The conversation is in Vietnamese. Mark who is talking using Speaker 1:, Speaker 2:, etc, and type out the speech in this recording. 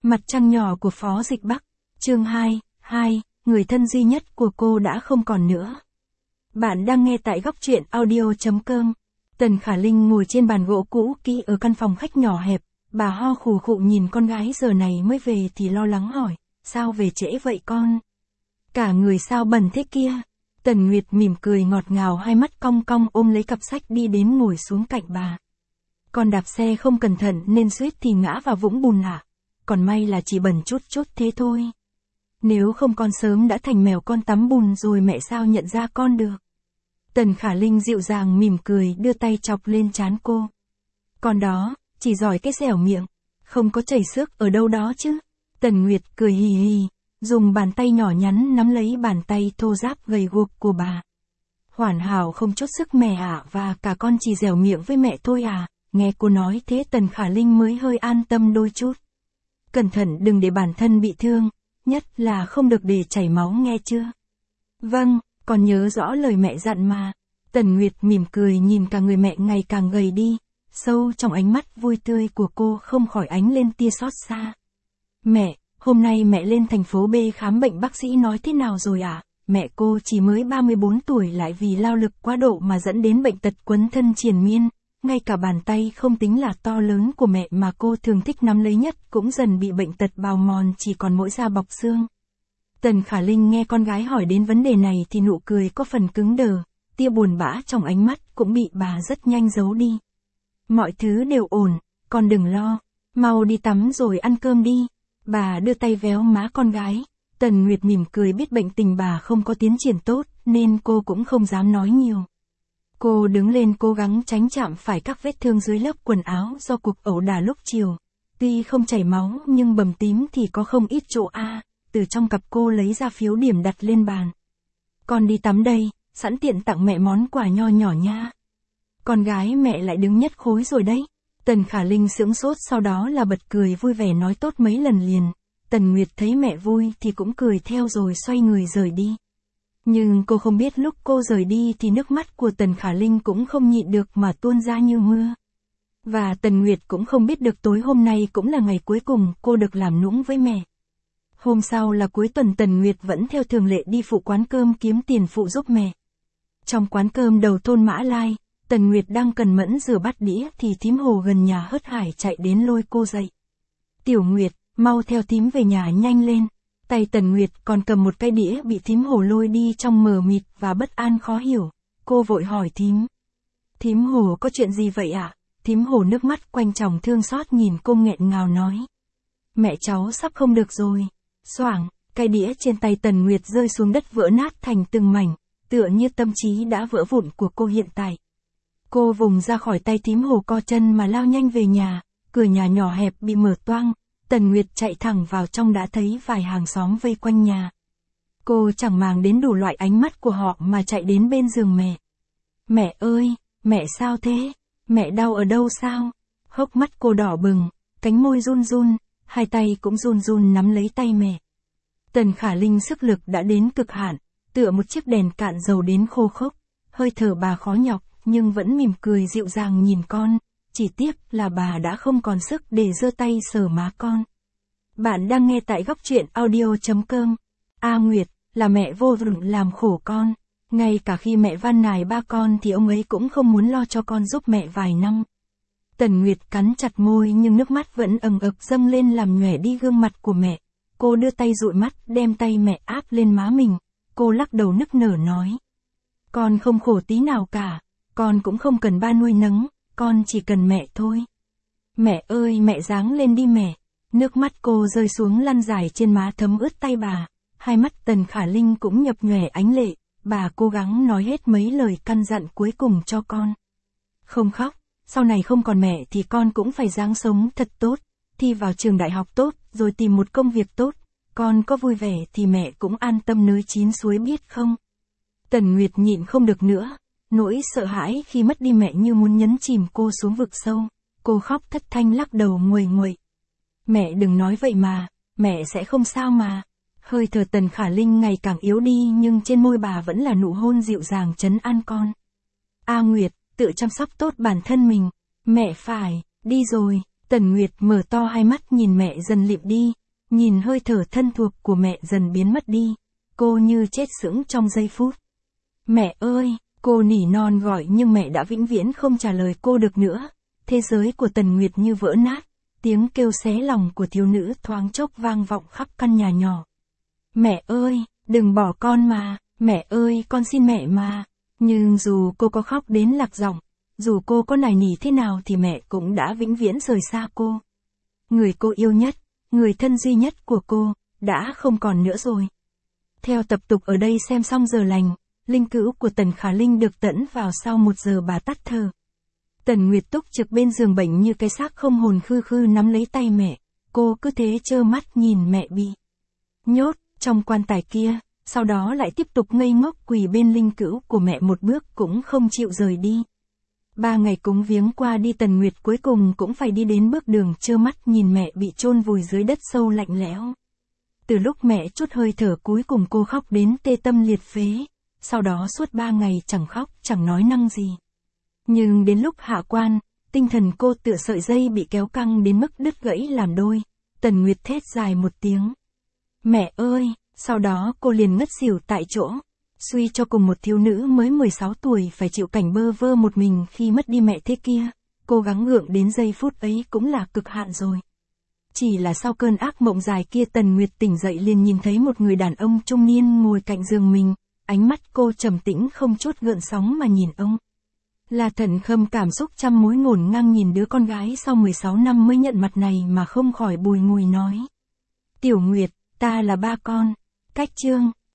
Speaker 1: Mặt trăng nhỏ của Phó Dịch Bắc, chương 2, người thân duy nhất của cô đã không còn nữa. Bạn đang nghe tại góc truyện audio.com. Tần Khả Linh ngồi trên bàn gỗ cũ kỹ ở căn phòng khách nhỏ hẹp, bà ho khù khụ nhìn con gái giờ này mới về thì lo lắng hỏi, sao về trễ vậy con? Cả người sao bẩn thế kia? Tần Nguyệt mỉm cười ngọt ngào, hai mắt cong cong ôm lấy cặp sách đi đến ngồi xuống cạnh bà. Con đạp xe không cẩn thận nên suýt thì ngã vào vũng bùn ạ. Còn may là chỉ bẩn chút chút thế thôi. Nếu không con sớm đã thành mèo con tắm bùn rồi, mẹ sao nhận ra con được. Tần Khả Linh dịu dàng mỉm cười đưa tay chọc lên trán cô. Con đó, chỉ giỏi cái dẻo miệng, không có chảy xước ở đâu đó chứ. Tần Nguyệt cười hì hì, dùng bàn tay nhỏ nhắn nắm lấy bàn tay thô ráp gầy guộc của bà. Hoàn hảo không chút sức mẹ ạ, và cả con chỉ dẻo miệng với mẹ thôi à. Nghe cô nói thế Tần Khả Linh mới hơi an tâm đôi chút. Cẩn thận đừng để bản thân bị thương, nhất là không được để chảy máu nghe chưa? Vâng, con nhớ rõ lời mẹ dặn mà. Tần Nguyệt mỉm cười nhìn cả người mẹ ngày càng gầy đi, sâu trong ánh mắt vui tươi của cô không khỏi ánh lên tia xót xa. Mẹ, hôm nay mẹ lên thành phố B khám bệnh, bác sĩ nói thế nào rồi ạ? Mẹ cô chỉ mới 34 tuổi lại vì lao lực quá độ mà dẫn đến bệnh tật quấn thân triền miên. Ngay cả bàn tay không tính là to lớn của mẹ mà cô thường thích nắm lấy nhất cũng dần bị bệnh tật bào mòn, chỉ còn mỗi da bọc xương. Tần Khả Linh nghe con gái hỏi đến vấn đề này thì nụ cười có phần cứng đờ, tia buồn bã trong ánh mắt cũng bị bà rất nhanh giấu đi. Mọi thứ đều ổn, con đừng lo, mau đi tắm rồi ăn cơm đi. Bà đưa tay véo má con gái. Tần Nguyệt mỉm cười, biết bệnh tình bà không có tiến triển tốt nên cô cũng không dám nói nhiều. Cô đứng lên cố gắng tránh chạm phải các vết thương dưới lớp quần áo do cuộc ẩu đả lúc chiều. Tuy không chảy máu nhưng bầm tím thì có không ít chỗ a. Từ trong cặp cô lấy ra phiếu điểm đặt lên bàn. Con đi tắm đây, sẵn tiện tặng mẹ món quà nho nhỏ nha. Con gái mẹ lại đứng nhất khối rồi đấy. Tần Khả Linh sững sốt, sau đó là bật cười vui vẻ nói tốt mấy lần liền. Tần Nguyệt thấy mẹ vui thì cũng cười theo rồi xoay người rời đi. Nhưng cô không biết lúc cô rời đi thì nước mắt của Tần Khả Linh cũng không nhịn được mà tuôn ra như mưa. Và Tần Nguyệt cũng không biết được tối hôm nay cũng là ngày cuối cùng cô được làm nũng với mẹ. Hôm sau là cuối tuần, Tần Nguyệt vẫn theo thường lệ đi phụ quán cơm kiếm tiền phụ giúp mẹ. Trong quán cơm đầu thôn Mã Lai, Tần Nguyệt đang cần mẫn rửa bát đĩa thì thím Hồ gần nhà hớt hải chạy đến lôi cô dậy. Tiểu Nguyệt, mau theo thím về nhà nhanh lên. Tay Tần Nguyệt còn cầm một cái đĩa bị thím Hồ lôi đi trong mờ mịt và bất an khó hiểu. Cô vội hỏi thím. Thím Hồ có chuyện gì vậy ạ? Thím Hồ nước mắt quanh tròng thương xót nhìn cô nghẹn ngào nói. Mẹ cháu sắp không được rồi. Xoảng, cái đĩa trên tay Tần Nguyệt rơi xuống đất vỡ nát thành từng mảnh, tựa như tâm trí đã vỡ vụn của cô hiện tại. Cô vùng ra khỏi tay thím Hồ co chân mà lao nhanh về nhà, cửa nhà nhỏ hẹp bị mở toang. Tần Nguyệt chạy thẳng vào trong đã thấy vài hàng xóm vây quanh nhà. Cô chẳng màng đến đủ loại ánh mắt của họ mà chạy đến bên giường mẹ. Mẹ ơi, mẹ sao thế? Mẹ đau ở đâu sao? Hốc mắt cô đỏ bừng, cánh môi run run, hai tay cũng run run nắm lấy tay mẹ. Tần Khả Linh sức lực đã đến cực hạn, tựa một chiếc đèn cạn dầu đến khô khốc, hơi thở bà khó nhọc nhưng vẫn mỉm cười dịu dàng nhìn con. Chỉ tiếc là bà đã không còn sức để giơ tay sờ má con. Bạn đang nghe tại góc truyện audio.com. A Nguyệt, là mẹ vô dụng làm khổ con. Ngay cả khi mẹ van nài ba con thì ông ấy cũng không muốn lo cho con giúp mẹ vài năm. Tần Nguyệt cắn chặt môi nhưng nước mắt vẫn ầng ực dâng lên làm nhòe đi gương mặt của mẹ. Cô đưa tay dụi mắt đem tay mẹ áp lên má mình. Cô lắc đầu nức nở nói. Con không khổ tí nào cả. Con cũng không cần ba nuôi nấng. Con chỉ cần mẹ thôi. Mẹ ơi, mẹ ráng lên đi mẹ. Nước mắt cô rơi xuống lăn dài trên má thấm ướt tay bà. Hai mắt Tần Khả Linh cũng nhập nhòe ánh lệ. Bà cố gắng nói hết mấy lời căn dặn cuối cùng cho con. Không khóc, sau này không còn mẹ thì con cũng phải ráng sống thật tốt. Thi vào trường đại học tốt, rồi tìm một công việc tốt. Con có vui vẻ thì mẹ cũng an tâm nới chín suối biết không? Tần Nguyệt nhịn không được nữa. Nỗi sợ hãi khi mất đi mẹ như muốn nhấn chìm cô xuống vực sâu. Cô khóc thất thanh lắc đầu nguầy nguậy. Mẹ đừng nói vậy mà, mẹ sẽ không sao mà. Hơi thở Tần Khả Linh ngày càng yếu đi nhưng trên môi bà vẫn là nụ hôn dịu dàng trấn an con. A Nguyệt, tự chăm sóc tốt bản thân mình. Mẹ phải, đi rồi. Tần Nguyệt mở to hai mắt nhìn mẹ dần lịm đi, nhìn hơi thở thân thuộc của mẹ dần biến mất đi, cô như chết sững trong giây phút. Mẹ ơi, cô nỉ non gọi nhưng mẹ đã vĩnh viễn không trả lời cô được nữa. Thế giới của Tần Nguyệt như vỡ nát, tiếng kêu xé lòng của thiếu nữ thoáng chốc vang vọng khắp căn nhà nhỏ. Mẹ ơi, đừng bỏ con mà, mẹ ơi con xin mẹ mà. Nhưng dù cô có khóc đến lạc giọng, dù cô có nài nỉ thế nào thì mẹ cũng đã vĩnh viễn rời xa cô. Người cô yêu nhất, người thân duy nhất của cô, đã không còn nữa rồi. Theo tập tục ở đây xem xong giờ lành, linh cữu của Tần Khả Linh được tẫn vào sau 1 giờ bà tắt thở. Tần Nguyệt túc trực bên giường bệnh như cái xác không hồn khư khư nắm lấy tay mẹ, cô cứ thế trơ mắt nhìn mẹ bị nhốt trong quan tài kia, sau đó lại tiếp tục ngây ngốc quỳ bên linh cữu của mẹ một bước cũng không chịu rời đi. 3 ngày cúng viếng qua đi Tần Nguyệt cuối cùng cũng phải đi đến bước đường trơ mắt nhìn mẹ bị chôn vùi dưới đất sâu lạnh lẽo. Từ lúc mẹ trút hơi thở cuối cùng cô khóc đến tê tâm liệt phế, sau đó suốt 3 ngày chẳng khóc chẳng nói năng gì. Nhưng đến lúc hạ quan, tinh thần cô tựa sợi dây bị kéo căng đến mức đứt gãy làm đôi. Tần Nguyệt thét dài một tiếng. Mẹ ơi, sau đó cô liền ngất xỉu tại chỗ. Suy cho cùng một thiếu nữ mới 16 tuổi phải chịu cảnh bơ vơ một mình khi mất đi mẹ thế kia, cố gắng gượng đến giây phút ấy cũng là cực hạn rồi. Chỉ là sau cơn ác mộng dài kia Tần Nguyệt tỉnh dậy liền nhìn thấy một người đàn ông trung niên ngồi cạnh giường mình, ánh mắt cô trầm tĩnh không chút gợn sóng mà nhìn ông. Là Thần Khâm cảm xúc trăm mối ngổn ngang nhìn đứa con gái sau 16 năm mới nhận mặt này mà không khỏi bùi ngùi nói. Tiểu Nguyệt, ta là ba con. Cách chương